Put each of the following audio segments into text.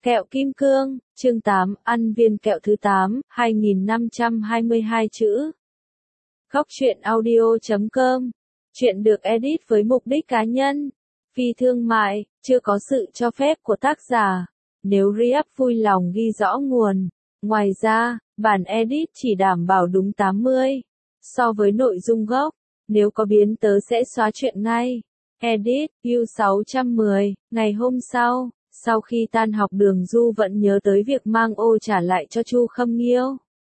Kẹo kim cương, chương 8, ăn viên kẹo thứ 8, 2522 chữ. Góc truyện audio.com. Chuyện được edit với mục đích cá nhân, phi thương mại, chưa có sự cho phép của tác giả. Nếu React vui lòng ghi rõ nguồn. Ngoài ra, bản edit chỉ đảm bảo đúng 80 so với nội dung gốc. Nếu có biến tớ sẽ xóa chuyện ngay. Edit, U610, ngày hôm sau khi tan học Đường Du vẫn nhớ tới việc mang ô trả lại cho Chu Khâm Nghiêu.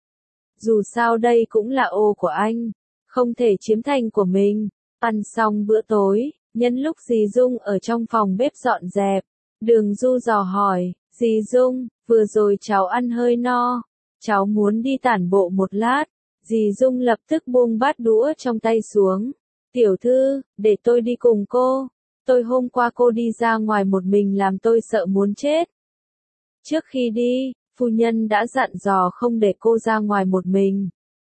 Dù sao đây cũng là ô của anh, không thể chiếm thành của mình. Ăn xong bữa tối, nhân lúc dì Dung ở trong phòng bếp dọn dẹp, Đường Du dò hỏi, dì Dung, vừa rồi cháu ăn hơi no, cháu muốn đi tản bộ một lát. Dì Dung lập tức buông bát đũa trong tay xuống. Tiểu thư, để tôi đi cùng cô. Hôm qua cô đi ra ngoài một mình làm tôi sợ muốn chết. Trước khi đi, phu nhân đã dặn dò không để cô ra ngoài một mình.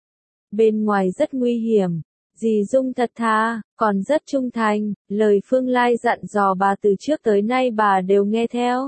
Bên ngoài rất nguy hiểm. Dì Dung thật thà, còn rất trung thành, lời Phương Lai dặn dò bà từ trước tới nay bà đều nghe theo.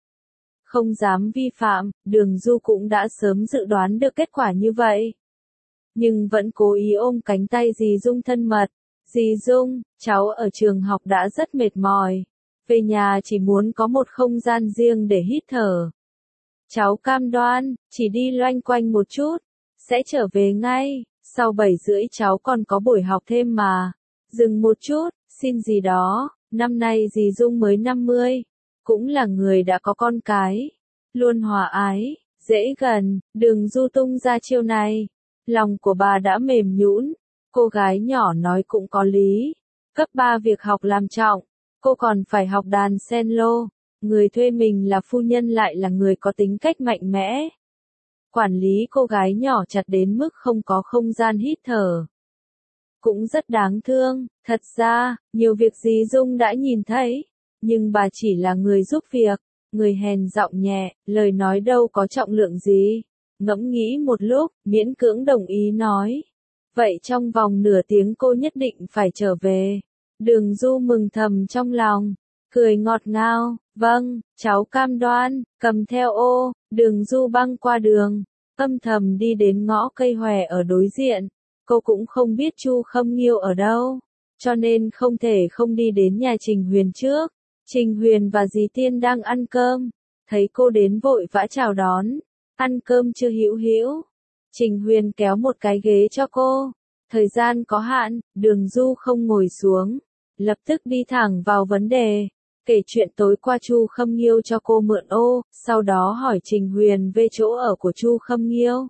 Không dám vi phạm, Đường Du cũng đã sớm dự đoán được kết quả như vậy. Nhưng vẫn cố ý ôm cánh tay dì Dung thân mật. Dì Dung, cháu ở trường học đã rất mệt mỏi. Về nhà chỉ muốn có một không gian riêng để hít thở. Cháu cam đoan, chỉ đi loanh quanh một chút, sẽ trở về ngay. Sau 7:30 cháu còn có buổi học thêm mà. Dừng một chút, xin gì đó, năm nay dì Dung mới 50. Cũng là người đã có con cái. Luôn hòa ái, dễ gần, Đường Du tung ra chiêu này. Lòng của bà đã mềm nhũn. Cô gái nhỏ nói cũng có lý. Cấp 3 việc học làm trọng, cô còn phải học đàn cello. Người thuê mình là phu nhân lại là người có tính cách mạnh mẽ. Quản lý cô gái nhỏ chặt đến mức không có không gian hít thở. Cũng rất đáng thương, thật ra, nhiều việc dì Dung đã nhìn thấy. Nhưng bà chỉ là người giúp việc, người hèn giọng nhẹ, lời nói đâu có trọng lượng gì. Ngẫm nghĩ một lúc, miễn cưỡng đồng ý nói. Vậy trong vòng nửa tiếng cô nhất định phải trở về. Đường Du mừng thầm trong lòng, cười ngọt ngào, vâng, cháu cam đoan, cầm theo ô, Đường Du băng qua đường, âm thầm đi đến ngõ cây hòe ở đối diện. Cô cũng không biết Chu Khâm Nghiêu ở đâu, cho nên không thể không đi đến nhà Trình Huyền trước. Trình Huyền và dì Tiên đang ăn cơm, thấy cô đến vội vã chào đón. Ăn cơm chưa Hữu Hữu? Trình Huyền kéo một cái ghế cho cô. Thời gian có hạn, Đường Du không ngồi xuống, lập tức đi thẳng vào vấn đề, kể chuyện tối qua Chu Khâm Nghiêu cho cô mượn ô, sau đó hỏi Trình Huyền về chỗ ở của Chu Khâm Nghiêu.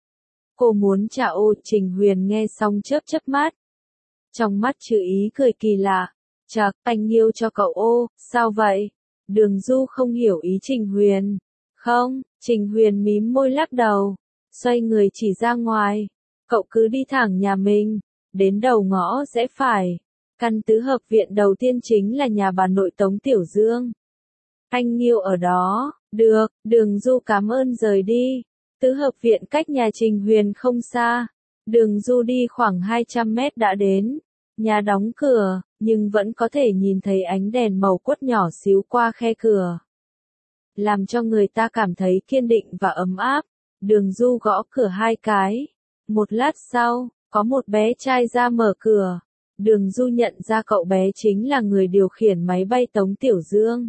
Cô muốn trả ô, Trình Huyền nghe xong chớp mắt. Trong mắt chữ ý cười kỳ lạ. Chạc, anh Nghiêu cho cậu ô, sao vậy? Đường Du không hiểu ý Trình Huyền. Không, Trình Huyền mím môi lắc đầu, xoay người chỉ ra ngoài. Cậu cứ đi thẳng nhà mình, đến đầu ngõ rẽ phải. Căn tứ hợp viện đầu tiên chính là nhà bà nội Tống Tiểu Dương. Anh Nghiêu ở đó, được, Đường Du cảm ơn rời đi. Tứ hợp viện cách nhà Trình Huyền không xa. Đường Du đi khoảng 200 mét đã đến. Nhà đóng cửa, nhưng vẫn có thể nhìn thấy ánh đèn màu quất nhỏ xíu qua khe cửa. Làm cho người ta cảm thấy kiên định và ấm áp. Đường Du gõ cửa 2 cái. Một lát sau, có một bé trai ra mở cửa. Đường Du nhận ra cậu bé chính là người điều khiển máy bay Tống Tiểu Dương.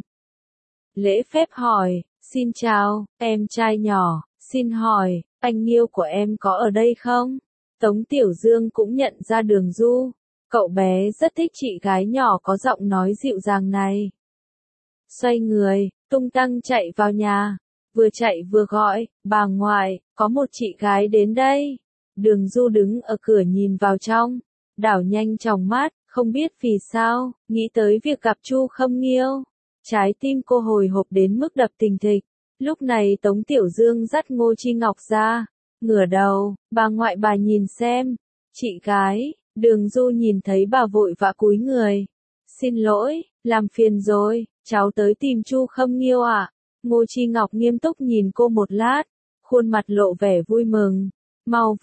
Lễ phép hỏi, xin chào, em trai nhỏ, xin hỏi, anh Nghiêu của em có ở đây không? Tống Tiểu Dương cũng nhận ra Đường Du. Cậu bé rất thích chị gái nhỏ có giọng nói dịu dàng này. Xoay người, tung tăng chạy vào nhà. Vừa chạy vừa gọi, bà ngoại, có một chị gái đến đây. Đường Du đứng ở cửa nhìn vào trong, đảo nhanh tròng mắt, không biết vì sao, nghĩ tới việc gặp Chu Khâm Nghiêu. Trái tim cô hồi hộp đến mức đập thình thịch. Lúc này Tống Tiểu Dương dắt Ngô Chi Ngọc ra, ngửa đầu, bà ngoại bà nhìn xem. Chị gái, Đường Du nhìn thấy bà vội vã cúi người. Xin lỗi, làm phiền rồi, cháu tới tìm Chu Khâm Nghiêu ạ. Ngô Chi Ngọc nghiêm túc nhìn cô một lát, khuôn mặt lộ vẻ vui mừng. Mau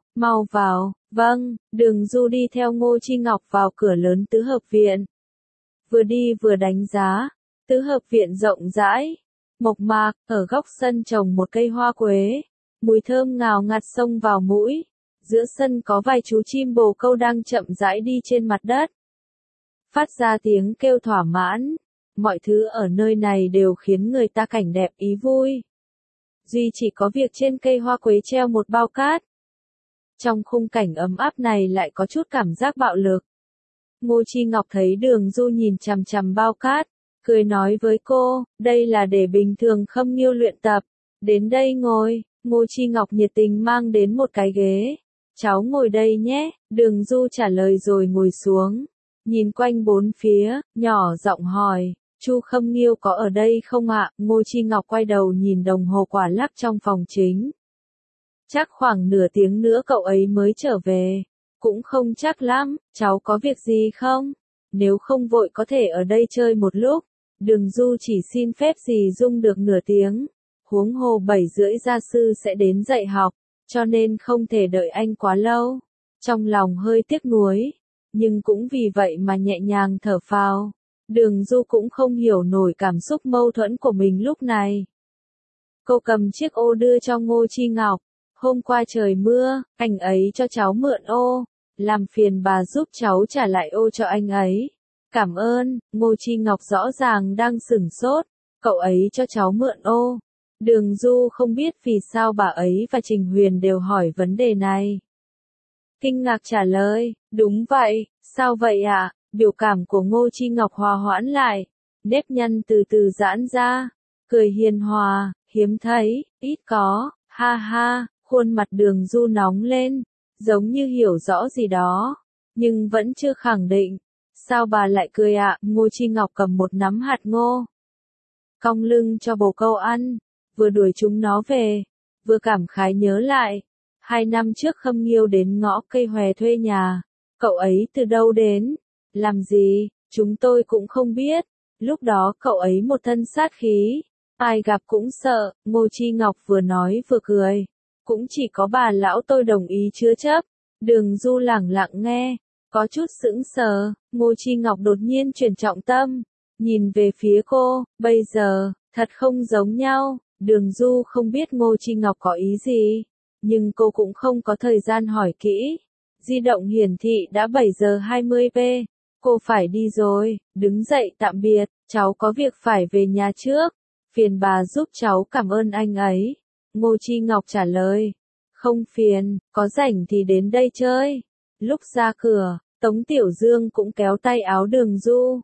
vào, vâng, Đường Du đi theo Ngô Chi Ngọc vào cửa lớn tứ hợp viện. Vừa đi vừa đánh giá, tứ hợp viện rộng rãi, Mộc mạc, ở góc sân trồng một cây hoa quế. Mùi thơm ngào ngạt xông vào mũi. Giữa sân có vài chú chim bồ câu đang chậm rãi đi trên mặt đất. Phát ra tiếng kêu thỏa mãn. Mọi thứ ở nơi này đều khiến người ta cảnh đẹp ý vui. Duy chỉ có việc trên cây hoa quế treo một bao cát. Trong khung cảnh ấm áp này lại có chút cảm giác bạo lực. Ngô Chi Ngọc thấy Đường Du nhìn chằm chằm bao cát, cười nói với cô, đây là để bình thường Khâm Nghiêu luyện tập. Đến đây ngồi, Ngô Chi Ngọc nhiệt tình mang đến một cái ghế. Cháu ngồi đây nhé, Đường Du trả lời rồi ngồi xuống. Nhìn quanh bốn phía, nhỏ giọng hỏi, Chu Khâm Nghiêu có ở đây không ạ? Ngô Chi Ngọc quay đầu nhìn đồng hồ quả lắc trong phòng chính. Chắc khoảng nửa tiếng nữa cậu ấy mới trở về. Cũng không chắc lắm, cháu có việc gì không? Nếu không vội có thể ở đây chơi một lúc. Đường Du chỉ xin phép dì Dung được nửa tiếng. Huống hồ 7:30 gia sư sẽ đến dạy học, cho nên không thể đợi anh quá lâu. Trong lòng hơi tiếc nuối, nhưng cũng vì vậy mà nhẹ nhàng thở phào. Đường Du cũng không hiểu nổi cảm xúc mâu thuẫn của mình lúc này. Cô cầm chiếc ô đưa cho Ngô Chi Ngọc. Hôm qua trời mưa, anh ấy cho cháu mượn ô. Làm phiền bà giúp cháu trả lại ô cho anh ấy. Cảm ơn. Ngô Chi Ngọc rõ ràng đang sửng sốt. Cậu ấy cho cháu mượn ô. Đường Du không biết vì sao bà ấy và Trình Huyền đều hỏi vấn đề này. Kinh ngạc trả lời, đúng vậy, sao vậy ạ? Biểu cảm của Ngô Chi Ngọc hòa hoãn lại. Nếp nhăn từ từ giãn ra. Cười hiền hòa, hiếm thấy, ít có, ha ha. Khuôn mặt Đường Du nóng lên, giống như hiểu rõ gì đó, nhưng vẫn chưa khẳng định. Sao bà lại cười ạ? Ngô Chi Ngọc cầm một nắm hạt ngô, cong lưng cho bồ câu ăn, vừa đuổi chúng nó về, vừa cảm khái nhớ lại. 2 năm trước Khâm Nghiêu đến ngõ cây hòe thuê nhà, cậu ấy từ đâu đến, làm gì, chúng tôi cũng không biết. Lúc đó cậu ấy một thân sát khí, ai gặp cũng sợ. Ngô Chi Ngọc vừa nói vừa cười. Cũng chỉ có bà lão tôi đồng ý chứa chấp. Đường Du lẳng lặng nghe, có chút sững sờ. Ngô Chi Ngọc đột nhiên chuyển trọng tâm, nhìn về phía cô, bây giờ, thật không giống nhau. Đường Du không biết Ngô Chi Ngọc có ý gì, nhưng cô cũng không có thời gian hỏi kỹ. Di động hiển thị đã 7:20p. Cô phải đi rồi, đứng dậy tạm biệt, cháu có việc phải về nhà trước. Phiền bà giúp cháu cảm ơn anh ấy. Ngô Chi Ngọc trả lời. Không phiền, có rảnh thì đến đây chơi. Lúc ra cửa, Tống Tiểu Dương cũng kéo tay áo Đường Du.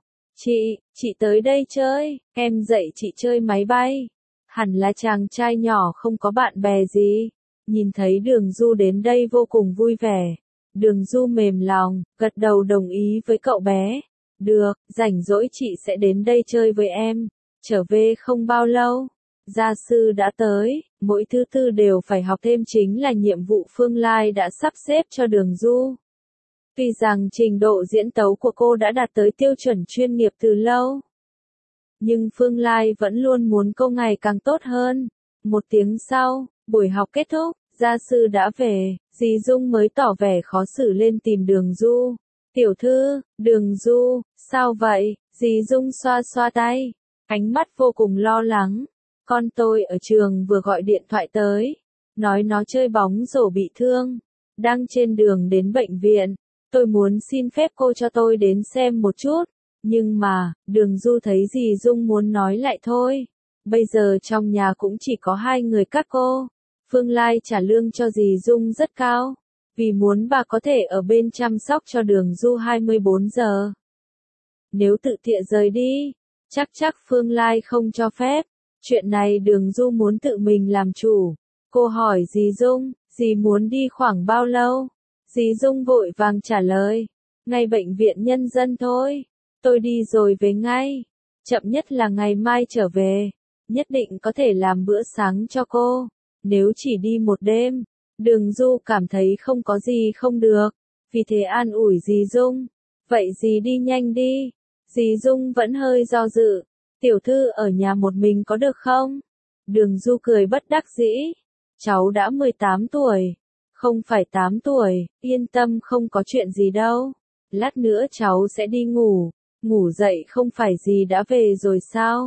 Chị tới đây chơi, em dạy chị chơi máy bay. Hẳn là chàng trai nhỏ không có bạn bè gì. Nhìn thấy Đường Du đến đây vô cùng vui vẻ. Đường Du mềm lòng, gật đầu đồng ý với cậu bé. Được, rảnh rỗi chị sẽ đến đây chơi với em. Trở về không bao lâu, gia sư đã tới, mỗi thứ tư đều phải học thêm chính là nhiệm vụ Phương Lai đã sắp xếp cho Đường Du. Tuy rằng trình độ diễn tấu của cô đã đạt tới tiêu chuẩn chuyên nghiệp từ lâu, nhưng Phương Lai vẫn luôn muốn cô ngày càng tốt hơn. 1 tiếng sau, buổi học kết thúc, gia sư đã về, dì Dung mới tỏ vẻ khó xử lên tìm Đường Du. Tiểu thư, Đường Du, sao vậy? Dì Dung xoa xoa tay, ánh mắt vô cùng lo lắng. Con tôi ở trường vừa gọi điện thoại tới, nói nó chơi bóng rổ bị thương, đang trên đường đến bệnh viện. Tôi muốn xin phép cô cho tôi đến xem một chút, nhưng mà, Đường Du thấy dì Dung muốn nói lại thôi. Bây giờ trong nhà cũng chỉ có 2 người các cô. Phương Lai trả lương cho dì Dung rất cao, vì muốn bà có thể ở bên chăm sóc cho Đường Du 24 giờ. Nếu tự tiện rời đi, chắc Phương Lai không cho phép. Chuyện này Đường Du muốn tự mình làm chủ. Cô hỏi dì Dung, dì muốn đi khoảng bao lâu? Dì Dung vội vàng trả lời, ngay bệnh viện nhân dân thôi. Tôi đi rồi về ngay. Chậm nhất là ngày mai trở về. Nhất định có thể làm bữa sáng cho cô. Nếu chỉ đi 1 đêm, Đường Du cảm thấy không có gì không được. Vì thế an ủi dì Dung. Vậy dì đi nhanh đi. Dì Dung vẫn hơi do dự. Tiểu thư ở nhà một mình có được không? Đường Du cười bất đắc dĩ. Cháu đã 18 tuổi. Không phải 8 tuổi, yên tâm không có chuyện gì đâu. Lát nữa cháu sẽ đi ngủ. Ngủ dậy không phải dì đã về rồi sao?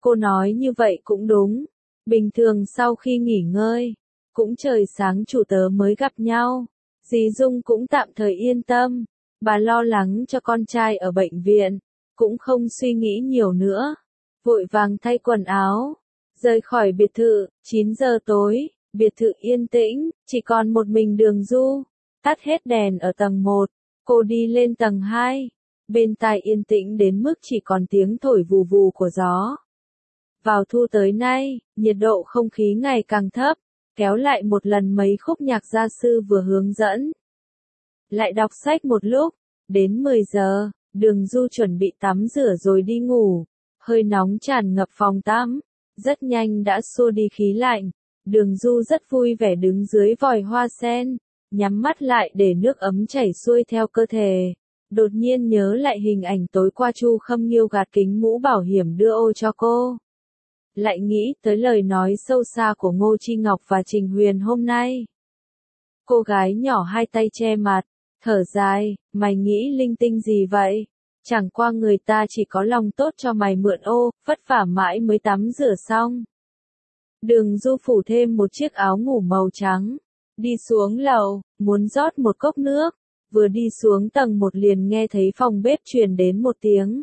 Cô nói như vậy cũng đúng. Bình thường sau khi nghỉ ngơi, cũng trời sáng chủ tớ mới gặp nhau. Dì Dung cũng tạm thời yên tâm. Bà lo lắng cho con trai ở bệnh viện, cũng không suy nghĩ nhiều nữa. Vội vàng thay quần áo, rời khỏi biệt thự. 9 giờ tối, biệt thự yên tĩnh, chỉ còn một mình Đường Du. Tắt hết đèn ở tầng 1, cô đi lên tầng 2. Bên tai yên tĩnh đến mức chỉ còn tiếng thổi vù vù của gió. Vào thu tới nay, nhiệt độ không khí ngày càng thấp, kéo lại một lần mấy khúc nhạc gia sư vừa hướng dẫn. Lại đọc sách một lúc, đến 10 giờ, Đường Du chuẩn bị tắm rửa rồi đi ngủ. Hơi nóng tràn ngập phòng tắm, rất nhanh đã xua đi khí lạnh. Đường Du rất vui vẻ đứng dưới vòi hoa sen, nhắm mắt lại để nước ấm chảy xuôi theo cơ thể. Đột nhiên nhớ lại hình ảnh tối qua Chu Khâm Nghiêu gạt kính mũ bảo hiểm đưa ô cho cô. Lại nghĩ tới lời nói sâu xa của Ngô Chi Ngọc và Trình Huyền hôm nay. Cô gái nhỏ hai tay che mặt, thở dài, mày nghĩ linh tinh gì vậy? Chẳng qua người ta chỉ có lòng tốt cho mày mượn ô, vất vả mãi mới tắm rửa xong. Đường Du phủ thêm một chiếc áo ngủ màu trắng, đi xuống lầu, muốn rót một cốc nước, vừa đi xuống tầng 1 liền nghe thấy phòng bếp truyền đến một tiếng.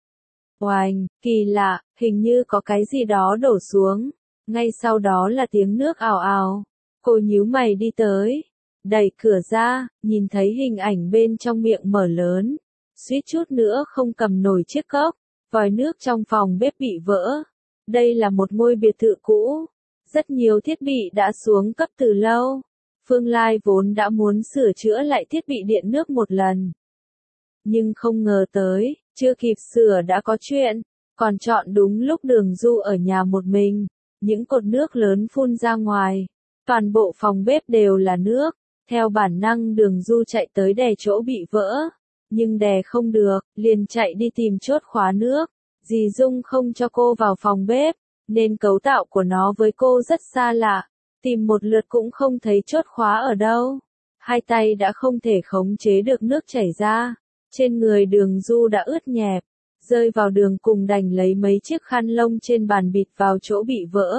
Oành, kỳ lạ, hình như có cái gì đó đổ xuống, ngay sau đó là tiếng nước ào ào. Cô nhíu mày đi tới, đẩy cửa ra, nhìn thấy hình ảnh bên trong miệng mở lớn, suýt chút nữa không cầm nổi chiếc cốc, vòi nước trong phòng bếp bị vỡ. Đây là một ngôi biệt thự cũ, rất nhiều thiết bị đã xuống cấp từ lâu. Phương Lai vốn đã muốn sửa chữa lại thiết bị điện nước một lần. Nhưng không ngờ tới, chưa kịp sửa đã có chuyện, còn chọn đúng lúc Đường Du ở nhà một mình. Những cột nước lớn phun ra ngoài, toàn bộ phòng bếp đều là nước. Theo bản năng Đường Du chạy tới đè chỗ bị vỡ, nhưng đè không được, liền chạy đi tìm chốt khóa nước. Dì Dung không cho cô vào phòng bếp, nên cấu tạo của nó với cô rất xa lạ. Tìm một lượt cũng không thấy chốt khóa ở đâu. Hai tay đã không thể khống chế được nước chảy ra. Trên người Đường Du đã ướt nhẹp, rơi vào đường cùng đành lấy mấy chiếc khăn lông trên bàn bịt vào chỗ bị vỡ.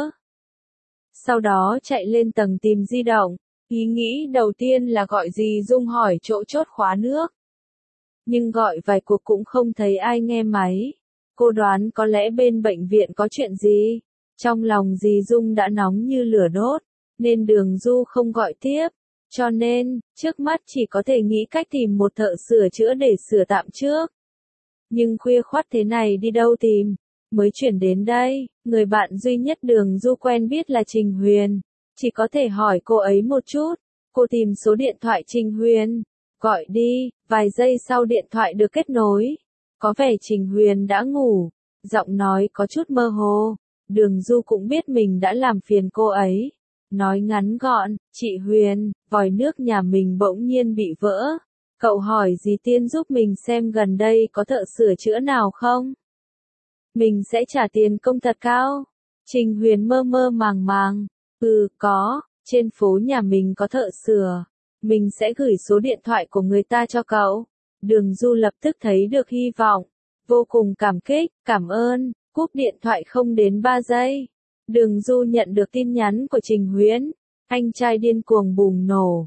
Sau đó chạy lên tầng tìm di động. Ý nghĩ đầu tiên là gọi dì Dung hỏi chỗ chốt khóa nước. Nhưng gọi vài cuộc cũng không thấy ai nghe máy. Cô đoán có lẽ bên bệnh viện có chuyện gì. Trong lòng dì Dung đã nóng như lửa đốt, nên Đường Du không gọi tiếp. Cho nên, trước mắt chỉ có thể nghĩ cách tìm một thợ sửa chữa để sửa tạm trước. Nhưng khuya khoắt thế này đi đâu tìm? Mới chuyển đến đây, người bạn duy nhất Đường Du quen biết là Trình Huyền. Chỉ có thể hỏi cô ấy một chút. Cô tìm số điện thoại Trình Huyền, gọi đi, vài giây sau điện thoại được kết nối. Có vẻ Trình Huyền đã ngủ, giọng nói có chút mơ hồ. Đường Du cũng biết mình đã làm phiền cô ấy. Nói ngắn gọn, chị Huyền, vòi nước nhà mình bỗng nhiên bị vỡ. Cậu hỏi dì Tiên giúp mình xem gần đây có thợ sửa chữa nào không? Mình sẽ trả tiền công thật cao. Trình Huyền mơ mơ màng màng. Có, trên phố nhà mình có thợ sửa. Mình sẽ gửi số điện thoại của người ta cho cậu. Đường Du lập tức thấy được hy vọng. Vô cùng cảm kích, cảm ơn, cúp điện thoại không đến 3 giây. Đường Du nhận được tin nhắn của Trình Huyền. Anh trai điên cuồng bùng nổ.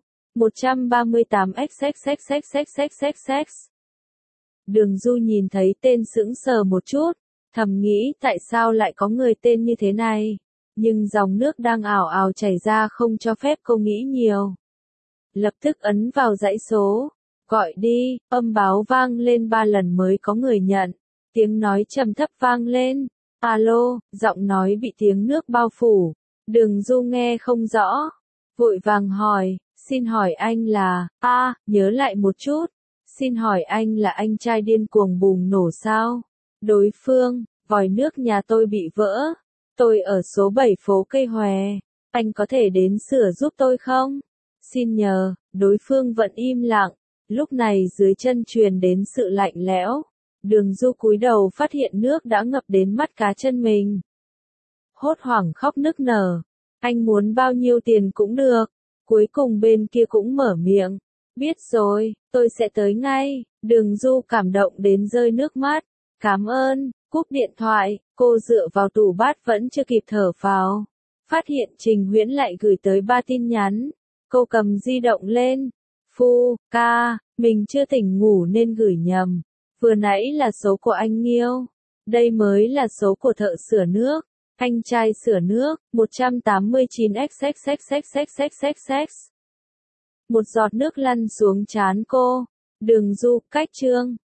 138xxxxxxxxx. Đường Du nhìn thấy tên sững sờ một chút. Thầm nghĩ tại sao lại có người tên như thế này. Nhưng dòng nước đang ảo ảo chảy ra không cho phép cô nghĩ nhiều. Lập tức ấn vào dãy số. Gọi đi, âm báo vang lên 3 lần mới có người nhận. Tiếng nói trầm thấp vang lên. Alo, giọng nói bị tiếng nước bao phủ. Đường Du nghe không rõ. Vội vàng hỏi, xin hỏi anh là, nhớ lại một chút. Xin hỏi anh là anh trai điên cuồng bùng nổ sao? Đối phương, vòi nước nhà tôi bị vỡ. Tôi ở số 7 phố Cây Hòe. Anh có thể đến sửa giúp tôi không? Xin nhờ, đối phương vẫn im lặng. Lúc này dưới chân truyền đến sự lạnh lẽo. Đường Du cúi đầu phát hiện nước đã ngập đến mắt cá chân mình. Hốt hoảng khóc nức nở. Anh muốn bao nhiêu tiền cũng được. Cuối cùng bên kia cũng mở miệng. Biết rồi, tôi sẽ tới ngay. Đường Du cảm động đến rơi nước mắt. Cảm ơn, Cúp điện thoại, cô dựa vào tủ bát vẫn chưa kịp thở phào. Phát hiện Trình Huyễn lại gửi tới 3 tin nhắn. Cô cầm di động lên. Phu, ca, mình chưa tỉnh ngủ nên gửi nhầm. Vừa nãy là số của anh Nghiêu. Đây mới là số của thợ sửa nước. Anh trai sửa nước, 189xxxxxxxxxx. Một giọt nước lăn xuống trán cô. Đường Du, cách chương.